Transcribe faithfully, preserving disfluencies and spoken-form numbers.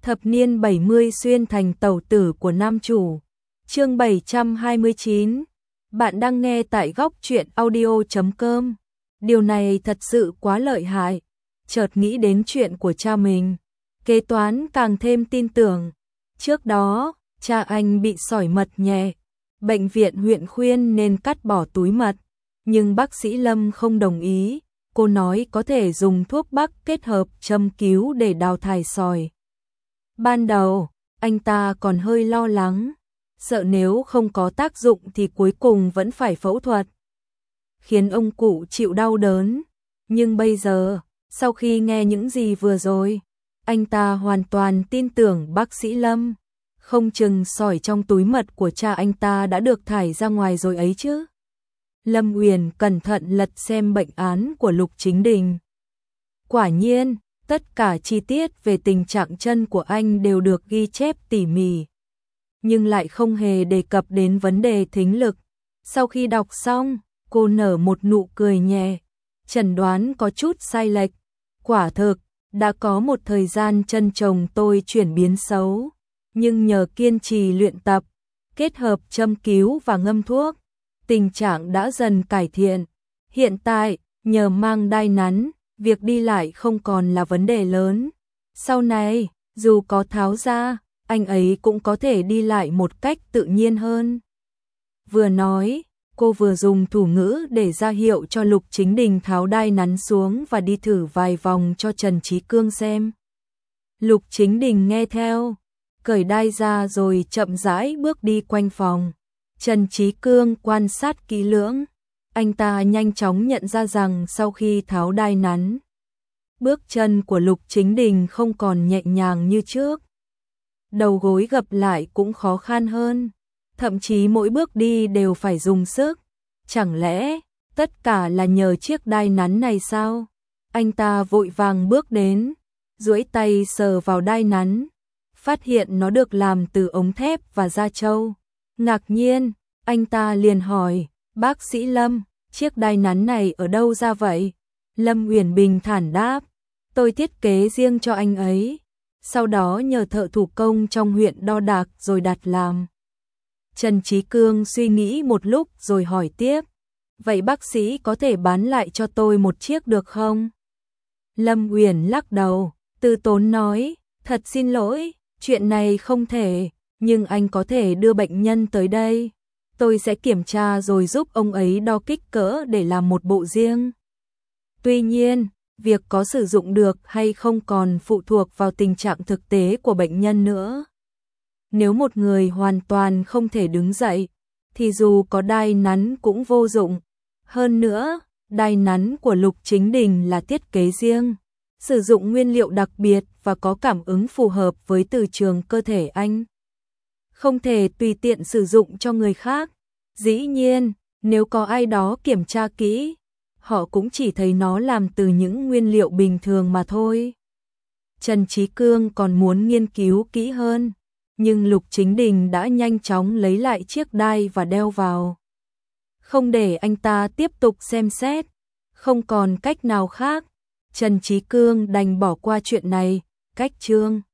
Thập niên bảy mươi xuyên thành tẩu tử của nam chủ. Chương bảy trăm hai mươi chín. Bạn đang nghe tại góc truyện audio chấm com. Điều này thật sự quá lợi hại. Chợt nghĩ đến chuyện của cha mình, kế toán càng thêm tin tưởng. Trước đó, cha anh bị sỏi mật nhẹ. Bệnh viện huyện khuyên nên cắt bỏ túi mật, nhưng bác sĩ Lâm không đồng ý. Cô nói có thể dùng thuốc bắc kết hợp châm cứu để đào thải sỏi. Ban đầu, anh ta còn hơi lo lắng, sợ nếu không có tác dụng thì cuối cùng vẫn phải phẫu thuật, khiến ông cụ chịu đau đớn. Nhưng bây giờ, sau khi nghe những gì vừa rồi, anh ta hoàn toàn tin tưởng bác sĩ Lâm. Không chừng sỏi trong túi mật của cha anh ta đã được thải ra ngoài rồi ấy chứ. Lâm Uyển cẩn thận lật xem bệnh án của Lục Chính Đình. Quả nhiên, tất cả chi tiết về tình trạng chân của anh đều được ghi chép tỉ mỉ, nhưng lại không hề đề cập đến vấn đề thính lực. Sau khi đọc xong, cô nở một nụ cười nhẹ. Chẩn đoán có chút sai lệch. Quả thực, đã có một thời gian chân chồng tôi chuyển biến xấu, nhưng nhờ kiên trì luyện tập, kết hợp châm cứu và ngâm thuốc, tình trạng đã dần cải thiện. Hiện tại, nhờ mang đai nắn, việc đi lại không còn là vấn đề lớn. Sau này, dù có tháo ra, anh ấy cũng có thể đi lại một cách tự nhiên hơn. Vừa nói, cô vừa dùng thủ ngữ để ra hiệu cho Lục Chính Đình tháo đai nắn xuống và đi thử vài vòng cho Trần Trí Cương xem. Lục Chính Đình nghe theo, cởi đai ra rồi chậm rãi bước đi quanh phòng. Trần Trí Cương quan sát kỹ lưỡng. Anh ta nhanh chóng nhận ra rằng sau khi tháo đai nắn, bước chân của Lục Chính Đình không còn nhẹ nhàng như trước. Đầu gối gập lại cũng khó khăn hơn, thậm chí mỗi bước đi đều phải dùng sức. Chẳng lẽ tất cả là nhờ chiếc đai nắn này sao? Anh ta vội vàng bước đến, duỗi tay sờ vào đai nắn, phát hiện nó được làm từ ống thép và da trâu. Ngạc nhiên, anh ta liền hỏi, bác sĩ Lâm, chiếc đai nắn này ở đâu ra vậy? Lâm Uyển bình thản đáp, tôi thiết kế riêng cho anh ấy, sau đó nhờ thợ thủ công trong huyện đo đạc rồi đặt làm. Trần Trí Cương suy nghĩ một lúc rồi hỏi tiếp, vậy bác sĩ có thể bán lại cho tôi một chiếc được không? Lâm Uyển lắc đầu, từ tốn nói, thật xin lỗi, chuyện này không thể, nhưng anh có thể đưa bệnh nhân tới đây. Tôi sẽ kiểm tra rồi giúp ông ấy đo kích cỡ để làm một bộ riêng. Tuy nhiên, việc có sử dụng được hay không còn phụ thuộc vào tình trạng thực tế của bệnh nhân nữa. Nếu một người hoàn toàn không thể đứng dậy, thì dù có đai nắn cũng vô dụng. Hơn nữa, đai nắn của Lục Chính Đình là thiết kế riêng, sử dụng nguyên liệu đặc biệt và có cảm ứng phù hợp với từ trường cơ thể anh. Không thể tùy tiện sử dụng cho người khác. Dĩ nhiên, nếu có ai đó kiểm tra kỹ, họ cũng chỉ thấy nó làm từ những nguyên liệu bình thường mà thôi. Trần Trí Cương còn muốn nghiên cứu kỹ hơn, nhưng Lục Chính Đình đã nhanh chóng lấy lại chiếc đai và đeo vào. Không để anh ta tiếp tục xem xét, không còn cách nào khác, Trần Trí Cương đành bỏ qua chuyện này. Cách chương